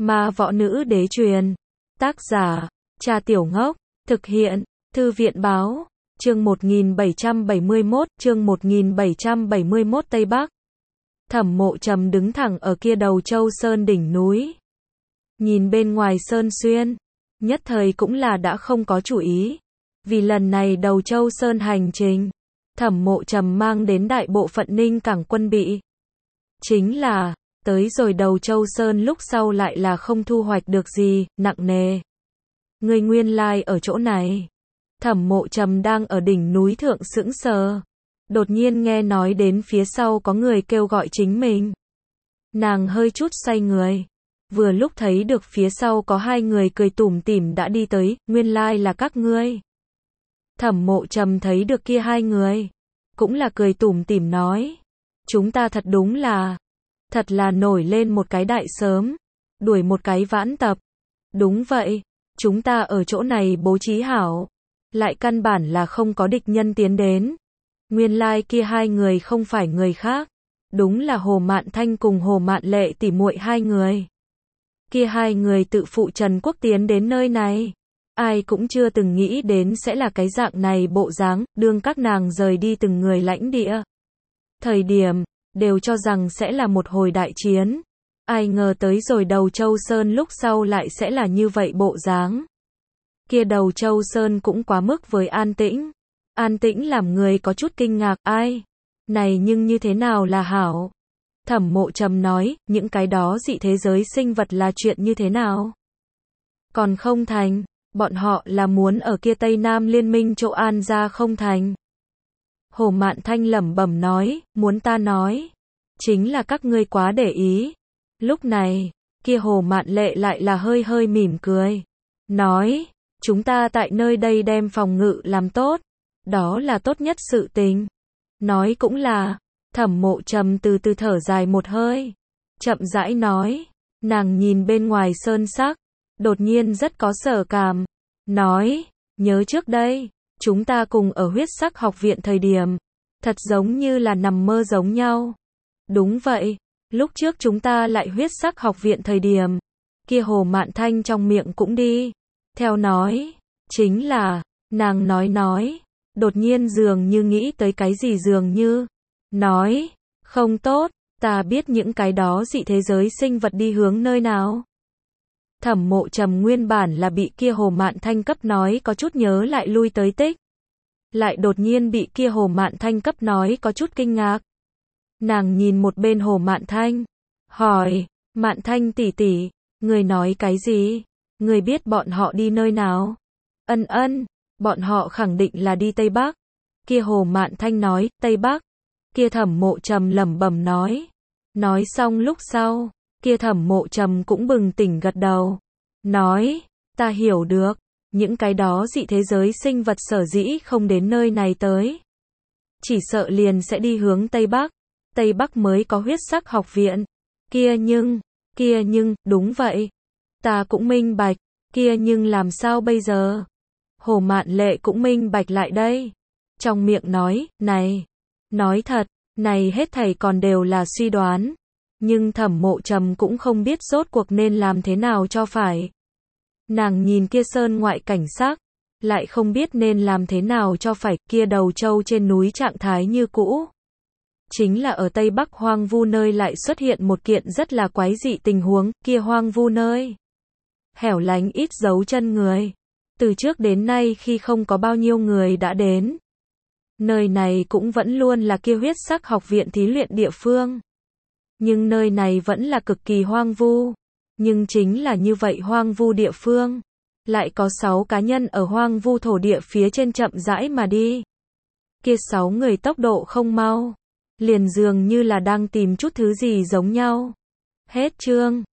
Ma võ nữ đế truyền. Tác giả, Cha Tiểu Ngốc. Thực hiện, Thư viện báo. Chương 1771 Tây Bắc. Thẩm Mộ Trầm đứng thẳng ở kia đầu Châu Sơn đỉnh núi. Nhìn bên ngoài Sơn Xuyên, nhất thời cũng là đã không có chủ ý. Vì lần này đầu Châu Sơn hành trình, Thẩm Mộ Trầm mang đến đại bộ phận Ninh Cảng quân bị. Chính là, tới rồi đầu Châu Sơn lúc sau lại là không thu hoạch được gì, nặng nề. Người nguyên lai ở chỗ này. Thẩm Mộ Trầm đang ở đỉnh núi thượng sững sờ. Đột nhiên nghe nói đến phía sau có người kêu gọi chính mình. Nàng hơi chút xoay người. Vừa lúc thấy được phía sau có hai người cười tủm tỉm đã đi tới, nguyên lai là các ngươi. Thẩm Mộ Trầm thấy được kia hai người. Cũng là cười tủm tỉm nói. Chúng ta thật đúng là. Thật là nổi lên một cái đại sớm. Đuổi một cái vãn tập. Đúng vậy. Chúng ta ở chỗ này bố trí hảo. Lại căn bản là không có địch nhân tiến đến. Nguyên lai kia hai người không phải người khác. Đúng là Hồ Mạn Thanh cùng Hồ Mạn Lệ tỉ muội hai người. Kia hai người tự phụ Trần Quốc tiến đến nơi này. Ai cũng chưa từng nghĩ đến sẽ là cái dạng này bộ dáng, đương các nàng rời đi từng người lãnh địa. Thời điểm, đều cho rằng sẽ là một hồi đại chiến. Ai ngờ tới rồi đầu Châu Sơn lúc sau lại sẽ là như vậy bộ dáng. Kia đầu Châu Sơn cũng quá mức với an tĩnh. An tĩnh làm người có chút kinh ngạc, ai? Này nhưng như thế nào là hảo? Thẩm Mộ Trầm nói, những cái đó dị thế giới sinh vật là chuyện như thế nào? Còn không thành, bọn họ là muốn ở kia Tây Nam liên minh chỗ an ra không thành. Hồ Mạn Thanh lẩm bẩm nói, muốn ta nói. Chính là các ngươi quá để ý. Lúc này, kia Hồ Mạn Lệ lại là hơi hơi mỉm cười. Nói, chúng ta tại nơi đây đem phòng ngự làm tốt. Đó là tốt nhất sự tình. Nói cũng là, Thẩm Mộ Trầm từ từ thở dài một hơi. Chậm rãi nói, nàng nhìn bên ngoài sơn sắc. Đột nhiên rất có sở cảm. Nói, nhớ trước đây, chúng ta cùng ở huyết sắc học viện thời điểm. Thật giống như là nằm mơ giống nhau. Đúng vậy, lúc trước chúng ta lại huyết sắc học viện thời điểm. Kia Hồ Mạn Thanh trong miệng cũng đi. Theo nói, chính là, nàng nói. Đột nhiên dường như nghĩ tới cái gì dường như. Nói, không tốt, ta biết những cái đó dị thế giới sinh vật đi hướng nơi nào. Thẩm Mộ Trầm nguyên bản là bị kia Hồ Mạn Thanh cấp nói có chút nhớ lại lui tới tích. Lại đột nhiên bị kia Hồ Mạn Thanh cấp nói có chút kinh ngạc. Nàng nhìn một bên Hồ Mạn Thanh. Hỏi, Mạn Thanh tỷ tỷ, người nói cái gì? Người biết bọn họ đi nơi nào? Ân, bọn họ khẳng định là đi Tây Bắc. Kia Hồ Mạn Thanh nói, Tây Bắc. Kia Thẩm Mộ Trầm lẩm bẩm nói. Nói xong lúc sau, kia Thẩm Mộ Trầm cũng bừng tỉnh gật đầu. Nói, ta hiểu được, những cái đó dị thế giới sinh vật sở dĩ không đến nơi này tới. Chỉ sợ liền sẽ đi hướng Tây Bắc. Tây Bắc mới có huyết sắc học viện. Kia nhưng, đúng vậy. Ta cũng minh bạch, kia nhưng làm sao bây giờ? Hồ Mạn Lệ cũng minh bạch lại đây. Trong miệng nói, này, nói thật, này hết thảy còn đều là suy đoán. Nhưng Thẩm Mộ Trầm cũng không biết rốt cuộc nên làm thế nào cho phải. Nàng nhìn kia sơn ngoại cảnh sắc, lại không biết nên làm thế nào cho phải, kia đầu Châu trên núi trạng thái như cũ. Chính là ở Tây Bắc hoang vu nơi lại xuất hiện một kiện rất là quái dị tình huống, kia hoang vu nơi. Hẻo lánh ít dấu chân người. Từ trước đến nay khi không có bao nhiêu người đã đến. Nơi này cũng vẫn luôn là kia huyết sắc học viện thí luyện địa phương. Nhưng nơi này vẫn là cực kỳ hoang vu. Nhưng chính là như vậy hoang vu địa phương. Lại có 6 cá nhân ở hoang vu thổ địa phía trên chậm rãi mà đi. Kia 6 người tốc độ không mau. Liền dường như là đang tìm chút thứ gì giống nhau. Hết chương.